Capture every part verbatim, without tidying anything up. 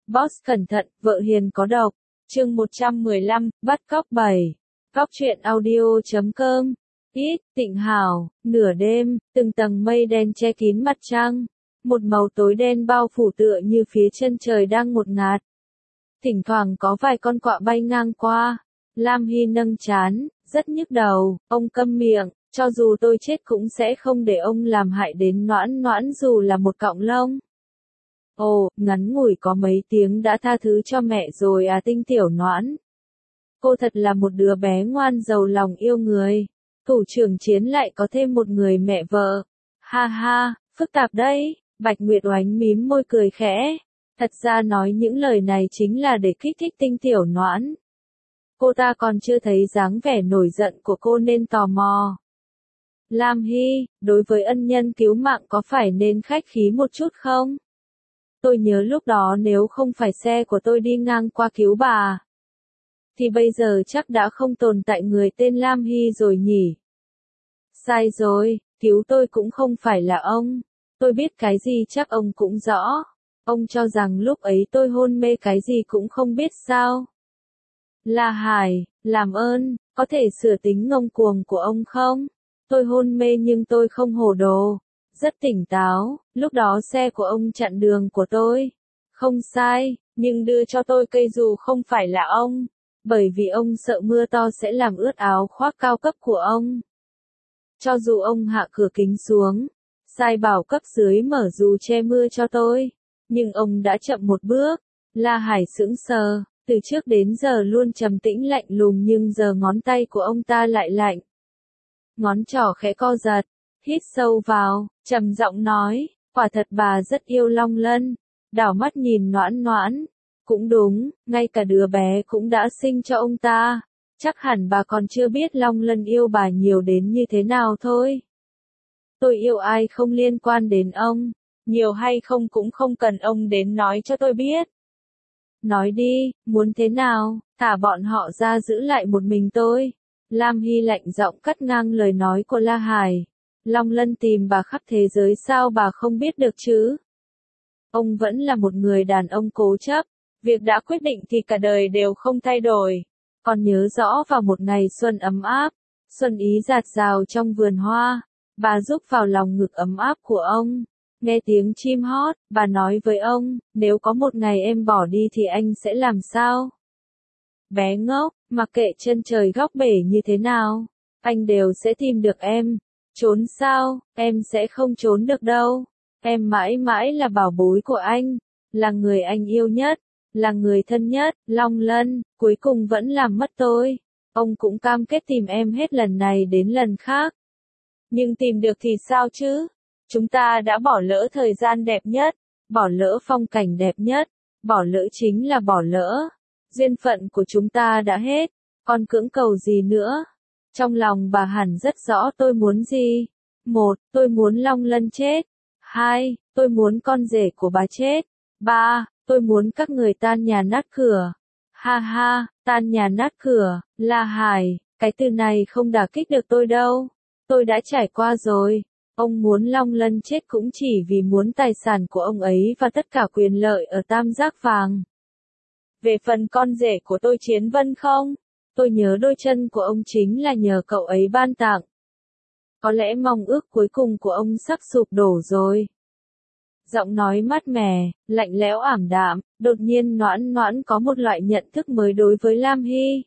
Boss cẩn thận, vợ hiền có độc. Chương một trăm mười lăm, bắt cóc bảy. Cóc truyện audio chấm com. Ít, Tịnh Hảo, nửa đêm, từng tầng mây đen che kín mặt trăng. Một màu tối đen bao phủ tựa như phía chân trời đang ngột ngạt. Thỉnh thoảng có vài con quạ bay ngang qua. Lam Hy nâng trán, rất nhức đầu, ông câm miệng, cho dù tôi chết cũng sẽ không để ông làm hại đến Noãn Noãn dù là một cọng lông. Ồ, ngắn ngủi có mấy tiếng đã tha thứ cho mẹ rồi à Tinh tiểu Noãn. Cô thật là một đứa bé ngoan giàu lòng yêu người. Thủ trưởng Chiến lại có thêm một người mẹ vợ. Ha ha, phức tạp đấy, Bạch Nguyệt Oánh mím môi cười khẽ. Thật ra nói những lời này chính là để kích thích Tinh tiểu Noãn. Cô ta còn chưa thấy dáng vẻ nổi giận của cô nên tò mò. Lam Hy, đối với ân nhân cứu mạng có phải nên khách khí một chút không? Tôi nhớ lúc đó nếu không phải xe của tôi đi ngang qua cứu bà, thì bây giờ chắc đã không tồn tại người tên Lam Hy rồi nhỉ? Sai rồi, cứu tôi cũng không phải là ông. Tôi biết cái gì chắc ông cũng rõ. Ông cho rằng lúc ấy tôi hôn mê cái gì cũng không biết sao? La Hải, làm ơn, có thể sửa tính ngông cuồng của ông không? Tôi hôn mê nhưng tôi không hồ đồ. Rất tỉnh táo, lúc đó xe của ông chặn đường của tôi. Không sai, nhưng đưa cho tôi cây dù không phải là ông. Bởi vì ông sợ mưa to sẽ làm ướt áo khoác cao cấp của ông. Cho dù ông hạ cửa kính xuống, sai bảo cấp dưới mở dù che mưa cho tôi. Nhưng ông đã chậm một bước. La Hải sững sờ, từ trước đến giờ luôn trầm tĩnh lạnh lùng nhưng giờ ngón tay của ông ta lại lạnh. Ngón trỏ khẽ co giật, hít sâu vào, trầm giọng nói, quả thật bà rất yêu Long Lân. Đảo mắt nhìn Noãn Noãn, cũng đúng, ngay cả đứa bé cũng đã sinh cho ông ta. Chắc hẳn bà còn chưa biết Long Lân yêu bà nhiều đến như thế nào thôi. Tôi yêu ai không liên quan đến ông, nhiều hay không cũng không cần ông đến nói cho tôi biết. Nói đi, muốn thế nào, thả bọn họ ra giữ lại một mình tôi. Lam Hy lạnh giọng cắt ngang lời nói của La Hải. Long Lân tìm bà khắp thế giới sao bà không biết được chứ? Ông vẫn là một người đàn ông cố chấp. Việc đã quyết định thì cả đời đều không thay đổi. Còn nhớ rõ vào một ngày xuân ấm áp, xuân ý rạt rào trong vườn hoa, bà rúc vào lòng ngực ấm áp của ông. Nghe tiếng chim hót, bà nói với ông, nếu có một ngày em bỏ đi thì anh sẽ làm sao? Bé ngốc, mặc kệ chân trời góc bể như thế nào, anh đều sẽ tìm được em. Trốn sao, em sẽ không trốn được đâu. Em mãi mãi là bảo bối của anh, là người anh yêu nhất, là người thân nhất. Long Lân, cuối cùng vẫn làm mất tôi. Ông cũng cam kết tìm em hết lần này đến lần khác. Nhưng tìm được thì sao chứ? Chúng ta đã bỏ lỡ thời gian đẹp nhất, bỏ lỡ phong cảnh đẹp nhất, bỏ lỡ chính là bỏ lỡ. Duyên phận của chúng ta đã hết, còn cưỡng cầu gì nữa? Trong lòng bà hẳn rất rõ tôi muốn gì. Một, tôi muốn Long Lân chết. Hai, tôi muốn con rể của bà chết. Ba, tôi muốn các người tan nhà nát cửa. Ha ha, tan nhà nát cửa, La Hải, cái từ này không đả kích được tôi đâu. Tôi đã trải qua rồi. Ông muốn Long Lân chết cũng chỉ vì muốn tài sản của ông ấy và tất cả quyền lợi ở Tam Giác Vàng. Về phần con rể của tôi Chiến Vân không? Tôi nhớ đôi chân của ông chính là nhờ cậu ấy ban tặng. Có lẽ mong ước cuối cùng của ông sắp sụp đổ rồi. Giọng nói mát mẻ, lạnh lẽo ảm đạm, đột nhiên Noãn Noãn có một loại nhận thức mới đối với Lam Hy.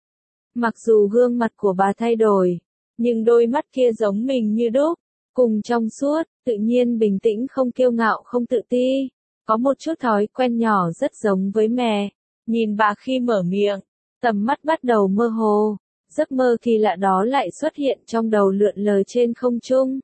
Mặc dù gương mặt của bà thay đổi, nhưng đôi mắt kia giống mình như đúc, cùng trong suốt, tự nhiên bình tĩnh không kiêu ngạo không tự ti. Có một chút thói quen nhỏ rất giống với mẹ. Nhìn bà khi mở miệng, tầm mắt bắt đầu mơ hồ. Giấc mơ kỳ lạ đó lại xuất hiện trong đầu lượn lờ trên không trung.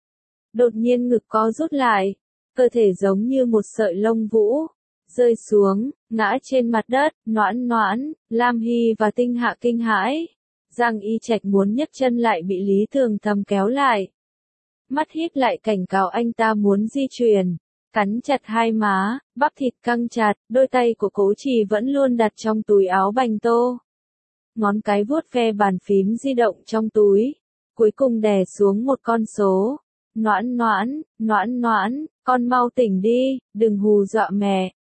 Đột nhiên ngực co rút lại, cơ thể giống như một sợi lông vũ, rơi xuống, ngã trên mặt đất. Noãn Noãn, Lam Hy và Tinh Hạ kinh hãi. Giang Y Trạch muốn nhấc chân lại bị Lý Thường Thầm kéo lại. Mắt híp lại cảnh cáo anh ta muốn di chuyển. Cắn chặt hai má, bắp thịt căng chặt, đôi tay của Cố Trì vẫn luôn đặt trong túi áo bành tô. Ngón cái vuốt ve bàn phím di động trong túi, cuối cùng đè xuống một con số. Noãn Noãn, Noãn Noãn, con mau tỉnh đi, đừng hù dọa mẹ.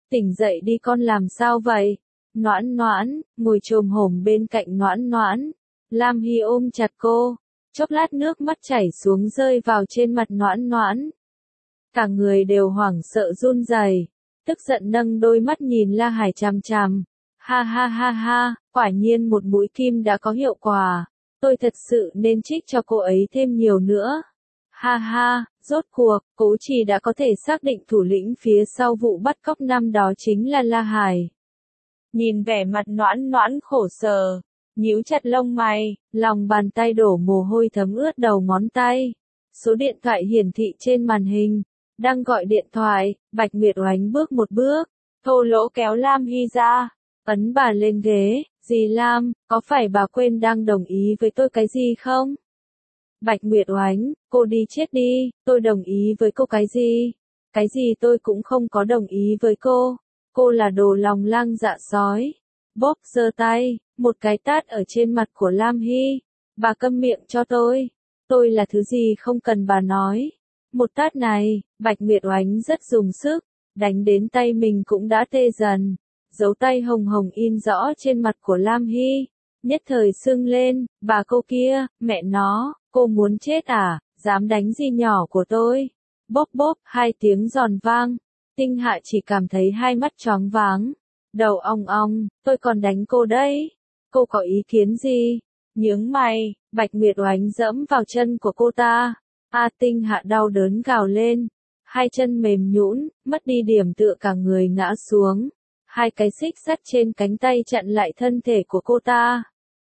Tỉnh dậy đi con, làm sao vậy? Noãn Noãn, ngồi chồm hổm bên cạnh Noãn Noãn. Lam Hy ôm chặt cô, chốc lát nước mắt chảy xuống rơi vào trên mặt Noãn Noãn. Cả người đều hoảng sợ run rẩy, tức giận nâng đôi mắt nhìn La Hải chằm chằm. Ha ha ha ha, quả nhiên một mũi kim đã có hiệu quả. Tôi thật sự nên trích cho cô ấy thêm nhiều nữa. Ha ha, rốt cuộc, Cố Trì đã có thể xác định thủ lĩnh phía sau vụ bắt cóc năm đó chính là La Hải. Nhìn vẻ mặt Noãn Noãn khổ sở, nhíu chặt lông mày, lòng bàn tay đổ mồ hôi thấm ướt đầu ngón tay. Số điện thoại hiển thị trên màn hình, đang gọi điện thoại. Bạch Nguyệt Oánh bước một bước, thô lỗ kéo Lam Hy ra, ấn bà lên ghế. Dì Lam, có phải bà quên đang đồng ý với tôi cái gì không? Bạch Nguyệt Oánh, cô đi chết đi, tôi đồng ý với cô cái gì? Cái gì tôi cũng không có đồng ý với cô. Cô là đồ lòng lang dạ sói. Bóp giơ tay, một cái tát ở trên mặt của Lam Hy. Bà câm miệng cho tôi. Tôi là thứ gì không cần bà nói. Một tát này, Bạch Nguyệt Oánh rất dùng sức, đánh đến tay mình cũng đã tê dần. Dấu tay hồng hồng in rõ trên mặt của Lam Hy, nhất thời sưng lên. Bà cô kia, mẹ nó, cô muốn chết à, dám đánh dì nhỏ của tôi. Bóp bóp, hai tiếng giòn vang. Tinh Hạ chỉ cảm thấy hai mắt choáng váng, đầu ong ong. Tôi còn đánh cô đấy. Cô có ý kiến gì? Nhướng mày, Bạch Nguyệt Oánh dẫm vào chân của cô ta. A Tinh Hạ đau đớn gào lên, hai chân mềm nhũn, mất đi điểm tựa, cả người ngã xuống. Hai cái xích sắt trên cánh tay chặn lại thân thể của cô ta.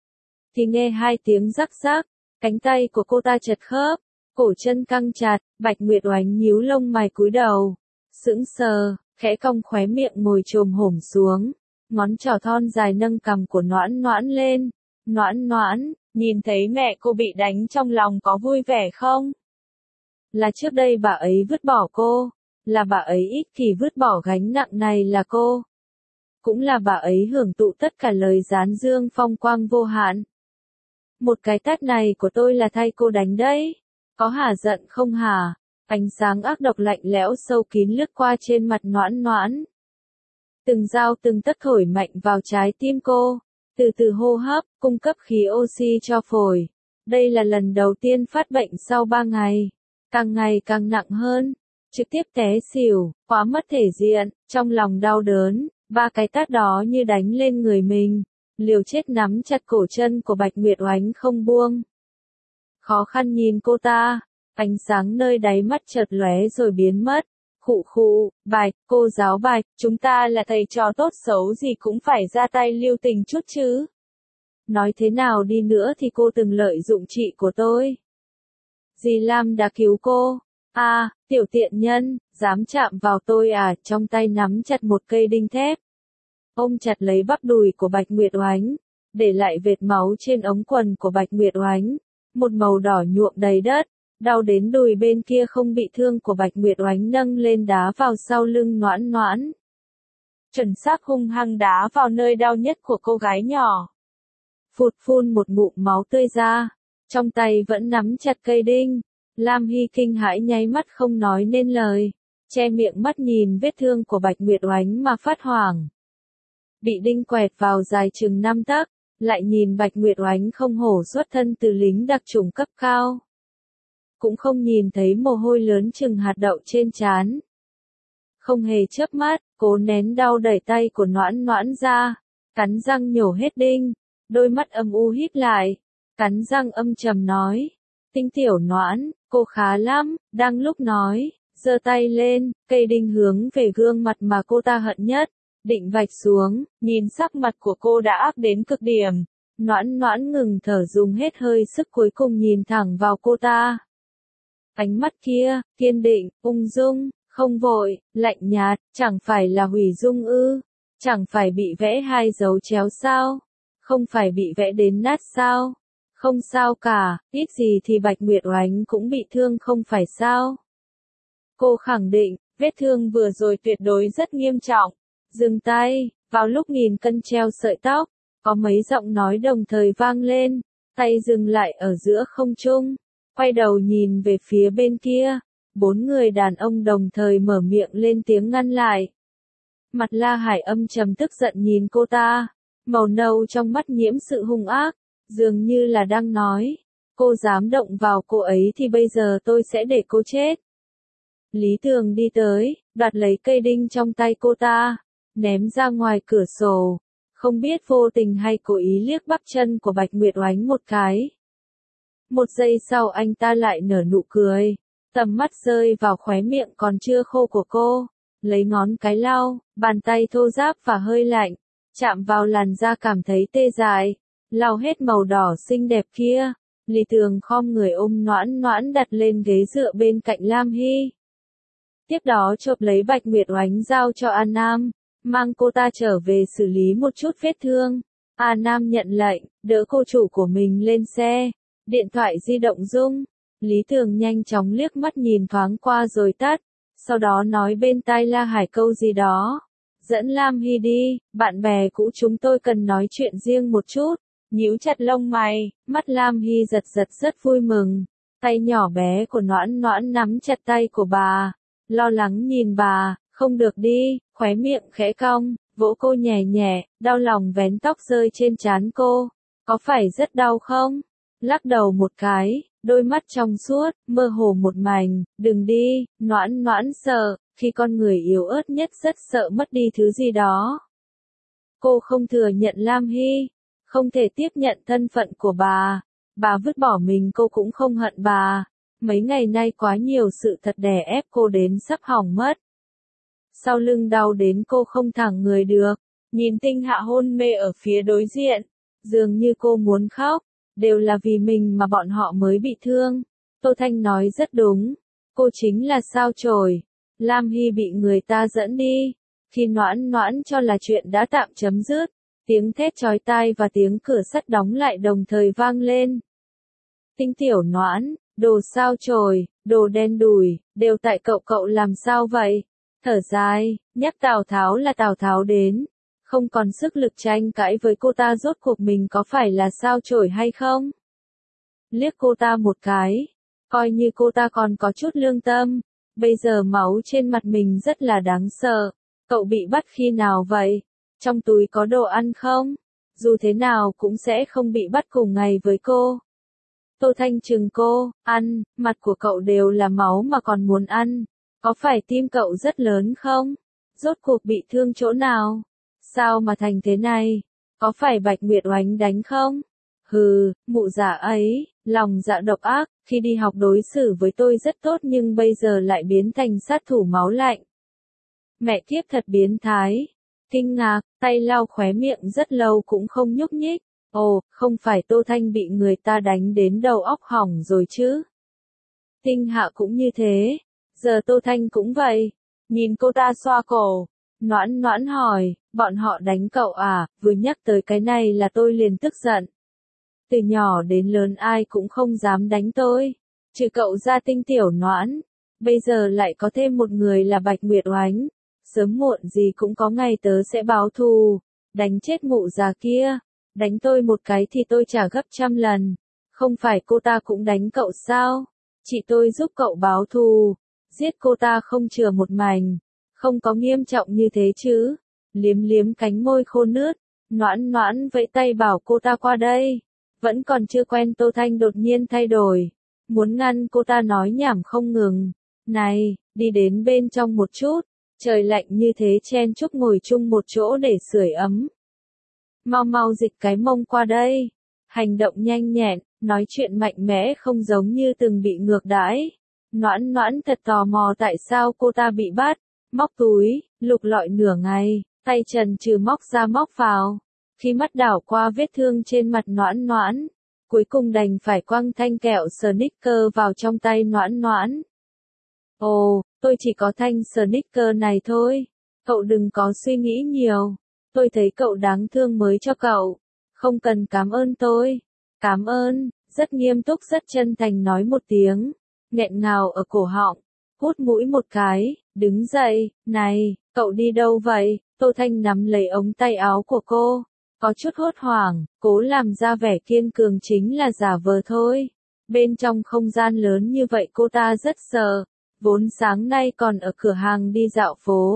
Thì nghe hai tiếng rắc rắc, cánh tay của cô ta chật khớp, cổ chân căng chặt. Bạch Nguyệt Oánh nhíu lông mày cúi đầu, sững sờ, khẽ cong khóe miệng, ngồi chồm hổm xuống, ngón trỏ thon dài nâng cằm của Noãn Noãn lên. Noãn Noãn, nhìn thấy mẹ cô bị đánh trong lòng có vui vẻ không? Là trước đây bà ấy vứt bỏ cô, là bà ấy ích kỷ vứt bỏ gánh nặng này là cô. Cũng là bà ấy hưởng thụ tất cả lời gián dương phong quang vô hạn. Một cái tát này của tôi là thay cô đánh đấy. Có hả giận không hả? Ánh sáng ác độc lạnh lẽo sâu kín lướt qua trên mặt Noãn Noãn. Từng dao từng tấc thổi mạnh vào trái tim cô, từ từ hô hấp, cung cấp khí oxy cho phổi. Đây là lần đầu tiên phát bệnh sau ba ngày, càng ngày càng nặng hơn, trực tiếp té xỉu, quá mất thể diện. Trong lòng đau đớn, ba cái tát đó như đánh lên người mình, liều chết nắm chặt cổ chân của Bạch Nguyệt Oánh không buông. Khó khăn nhìn cô ta, ánh sáng nơi đáy mắt chợt lóe rồi biến mất. Khụ khụ, Bạch, cô giáo Bạch, chúng ta là thầy trò tốt xấu gì cũng phải ra tay lưu tình chút chứ. Nói thế nào đi nữa thì cô từng lợi dụng chị của tôi. Dì Lam đã cứu cô. À, tiểu tiện nhân, dám chạm vào tôi à? Trong tay nắm chặt một cây đinh thép, ôm chặt lấy bắp đùi của Bạch Nguyệt Oánh, để lại vệt máu trên ống quần của Bạch Nguyệt Oánh, một màu đỏ nhuộm đầy đất. Đau đến đùi bên kia không bị thương của Bạch Nguyệt Oánh nâng lên đá vào sau lưng Noãn Noãn. Chuẩn xác hung hăng đá vào nơi đau nhất của cô gái nhỏ. Phụt, phun một ngụm máu tươi ra, trong tay vẫn nắm chặt cây đinh. Lam Hy kinh hãi nháy mắt không nói nên lời, che miệng mắt nhìn vết thương của Bạch Nguyệt Oánh mà phát hoảng. Bị đinh quẹt vào dài chừng năm tấc, lại nhìn Bạch Nguyệt Oánh không hổ xuất thân từ lính đặc chủng cấp cao. Cũng không nhìn thấy mồ hôi lớn chừng hạt đậu trên trán. Không hề chớp mắt, cố nén đau đẩy tay của Noãn Noãn ra, cắn răng nhổ hết đinh, đôi mắt âm u híp lại, cắn răng âm trầm nói. Tinh tiểu Noãn, cô khá lắm. Đang lúc nói, giơ tay lên, cây đinh hướng về gương mặt mà cô ta hận nhất, định vạch xuống. Nhìn sắc mặt của cô đã ác đến cực điểm, Noãn Noãn ngừng thở, dùng hết hơi sức cuối cùng nhìn thẳng vào cô ta. Ánh mắt kia, kiên định, ung dung, không vội, lạnh nhạt. Chẳng phải là hủy dung ư? Chẳng phải bị vẽ hai dấu chéo sao? Không phải bị vẽ đến nát sao? Không sao cả, ít gì thì Bạch Nguyệt Oánh cũng bị thương không phải sao? Cô khẳng định, vết thương vừa rồi tuyệt đối rất nghiêm trọng. Dừng tay, vào lúc nghìn cân treo sợi tóc, có mấy giọng nói đồng thời vang lên, tay dừng lại ở giữa không trung. Quay đầu nhìn về phía bên kia, bốn người đàn ông đồng thời mở miệng lên tiếng ngăn lại. Mặt La Hải âm trầm tức giận nhìn cô ta, màu nâu trong mắt nhiễm sự hung ác, dường như là đang nói, cô dám động vào cô ấy thì bây giờ tôi sẽ để cô chết. Lý Tường đi tới, đoạt lấy cây đinh trong tay cô ta, ném ra ngoài cửa sổ, không biết vô tình hay cố ý liếc bắp chân của Bạch Nguyệt Oánh một cái. Một giây sau anh ta lại nở nụ cười, tầm mắt rơi vào khóe miệng còn chưa khô của cô, lấy ngón cái lau, bàn tay thô ráp và hơi lạnh, chạm vào làn da cảm thấy tê dại, lau hết màu đỏ xinh đẹp kia. Lý Tường khom người ôm Noãn Noãn đặt lên ghế dựa bên cạnh Lam Hy. Tiếp đó chộp lấy Bạch Nguyệt Oánh giao cho An Nam, mang cô ta trở về xử lý một chút vết thương. An Nam nhận lệnh, đỡ cô chủ của mình lên xe, điện thoại di động rung. Lý Tường nhanh chóng liếc mắt nhìn thoáng qua rồi tắt, sau đó nói bên tai La Hải câu gì đó. Dẫn Lam Hy đi, bạn bè cũ chúng tôi cần nói chuyện riêng một chút. Nhíu chặt lông mày, mắt Lam Hy giật giật rất vui mừng. Tay nhỏ bé của Noãn Noãn nắm chặt tay của bà, lo lắng nhìn bà, không được đi, khóe miệng khẽ cong, vỗ cô nhẹ nhẹ, đau lòng vén tóc rơi trên trán cô. Có phải rất đau không? Lắc đầu một cái, đôi mắt trong suốt, mơ hồ một mảnh, đừng đi, Noãn Noãn sợ, khi con người yếu ớt nhất rất sợ mất đi thứ gì đó. Cô không thừa nhận Lam Hy, không thể tiếp nhận thân phận của bà, bà vứt bỏ mình cô cũng không hận bà, mấy ngày nay quá nhiều sự thật đè ép cô đến sắp hỏng mất. Sau lưng đau đến cô không thẳng người được, nhìn Tinh Hạ hôn mê ở phía đối diện, dường như cô muốn khóc, đều là vì mình mà bọn họ mới bị thương. Tô Thanh nói rất đúng, cô chính là sao chổi. Lam Hy bị người ta dẫn đi, khi Noãn Noãn cho là chuyện đã tạm chấm dứt, tiếng thét chói tai và tiếng cửa sắt đóng lại đồng thời vang lên. Tinh Tiểu Noãn, đồ sao chổi, đồ đen đủi, đều tại cậu cậu làm sao vậy? Thở dài, nhắc Tào Tháo là Tào Tháo đến, không còn sức lực tranh cãi với cô ta, rốt cuộc mình có phải là sao chổi hay không? Liếc cô ta một cái, coi như cô ta còn có chút lương tâm, bây giờ máu trên mặt mình rất là đáng sợ. Cậu bị bắt khi nào vậy? Trong túi có đồ ăn không? Dù thế nào cũng sẽ không bị bắt cùng ngày với cô. Tô Thanh trừng cô, ăn, mặt của cậu đều là máu mà còn muốn ăn. Có phải tim cậu rất lớn không? Rốt cuộc bị thương chỗ nào? Sao mà thành thế này? Có phải Bạch Nguyệt Oánh đánh không? Hừ, mụ già ấy, lòng dạ độc ác, khi đi học đối xử với tôi rất tốt nhưng bây giờ lại biến thành sát thủ máu lạnh. Mẹ kiếp thật biến thái. Kinh ngạc, tay lau khóe miệng rất lâu cũng không nhúc nhích. Ồ, không phải Tô Thanh bị người ta đánh đến đầu óc hỏng rồi chứ? Tinh Hạ cũng như thế. Giờ Tô Thanh cũng vậy. Nhìn cô ta xoa cổ. Noãn Noãn hỏi, bọn họ đánh cậu à? Vừa nhắc tới cái này là tôi liền tức giận. Từ nhỏ đến lớn ai cũng không dám đánh tôi. Trừ cậu ra. Tinh Tiểu Noãn. Bây giờ lại có thêm một người là Bạch Nguyệt Oánh. Sớm muộn gì cũng có ngày tớ sẽ báo thù. Đánh chết mụ già kia. Đánh tôi một cái thì tôi trả gấp trăm lần. Không phải cô ta cũng đánh cậu sao? Chị tôi giúp cậu báo thù. Giết cô ta không chừa một mảnh. Không có nghiêm trọng như thế chứ. Liếm liếm cánh môi khô nướt. Noãn Noãn vẫy tay bảo cô ta qua đây. Vẫn còn chưa quen Tô Thanh đột nhiên thay đổi. Muốn ngăn cô ta nói nhảm không ngừng. Này, đi đến bên trong một chút. Trời lạnh như thế chen chúc ngồi chung một chỗ để sưởi ấm. Mau mau dịch cái mông qua đây. Hành động nhanh nhẹn, nói chuyện mạnh mẽ không giống như từng bị ngược đãi. Noãn Noãn thật tò mò tại sao cô ta bị bắt. Móc túi, lục lọi nửa ngày, tay trần trừ móc ra móc vào. Khi mắt đảo qua vết thương trên mặt Noãn Noãn, cuối cùng đành phải quăng thanh kẹo Snickers vào trong tay Noãn Noãn. Ồ, tôi chỉ có thanh Snickers này thôi. Cậu đừng có suy nghĩ nhiều. Tôi thấy cậu đáng thương mới cho cậu. Không cần cảm ơn tôi. Cảm ơn, rất nghiêm túc rất chân thành nói một tiếng. Nghẹn ngào ở cổ họng. Hút mũi một cái, đứng dậy. Này, cậu đi đâu vậy? Tô Thanh nắm lấy ống tay áo của cô. Có chút hốt hoảng, cố làm ra vẻ kiên cường chính là giả vờ thôi. Bên trong không gian lớn như vậy cô ta rất sợ. Vốn sáng nay còn ở cửa hàng đi dạo phố.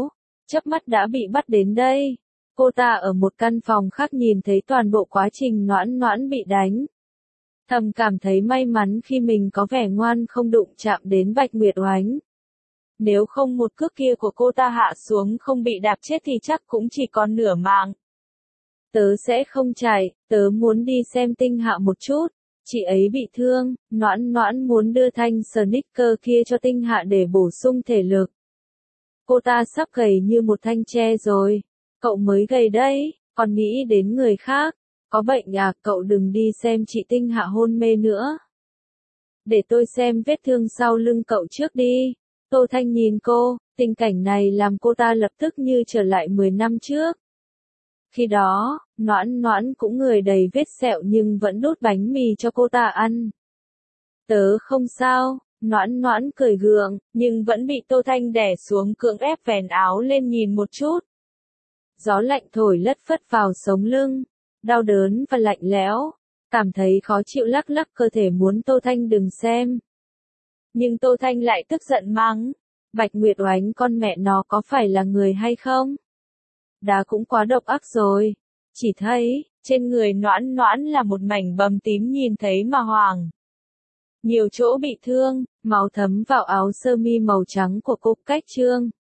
chớp mắt đã bị bắt đến đây. Cô ta ở một căn phòng khác nhìn thấy toàn bộ quá trình Noãn Noãn bị đánh. Thầm cảm thấy may mắn khi mình có vẻ ngoan không đụng chạm đến Bạch Nguyệt Oánh. Nếu không một cước kia của cô ta hạ xuống không bị đạp chết thì chắc cũng chỉ còn nửa mạng. Tớ sẽ không chạy, tớ muốn đi xem Tinh Hạ một chút. Chị ấy bị thương, Noãn Noãn muốn đưa thanh sneaker kia cho Tinh Hạ để bổ sung thể lực. Cô ta sắp gầy như một thanh tre rồi. Cậu mới gầy đấy, còn nghĩ đến người khác. Có bệnh à, cậu đừng đi xem chị Tinh Hạ hôn mê nữa. Để tôi xem vết thương sau lưng cậu trước đi. Tô Thanh nhìn cô, tình cảnh này làm cô ta lập tức như trở lại mười năm trước. Khi đó, Noãn Noãn cũng người đầy vết sẹo nhưng vẫn đút bánh mì cho cô ta ăn. Tớ không sao, Noãn Noãn cười gượng, nhưng vẫn bị Tô Thanh đè xuống cưỡng ép vén áo lên nhìn một chút. Gió lạnh thổi lất phất vào sống lưng, đau đớn và lạnh lẽo, cảm thấy khó chịu lắc lắc cơ thể muốn Tô Thanh đừng xem. Nhưng Tô Thanh lại tức giận mắng, Bạch Nguyệt Oánh con mẹ nó có phải là người hay không? Đã cũng quá độc ác rồi, chỉ thấy, trên người Noãn Noãn là một mảnh bầm tím nhìn thấy mà hoảng. Nhiều chỗ bị thương, máu thấm vào áo sơ mi màu trắng của cô cách trương.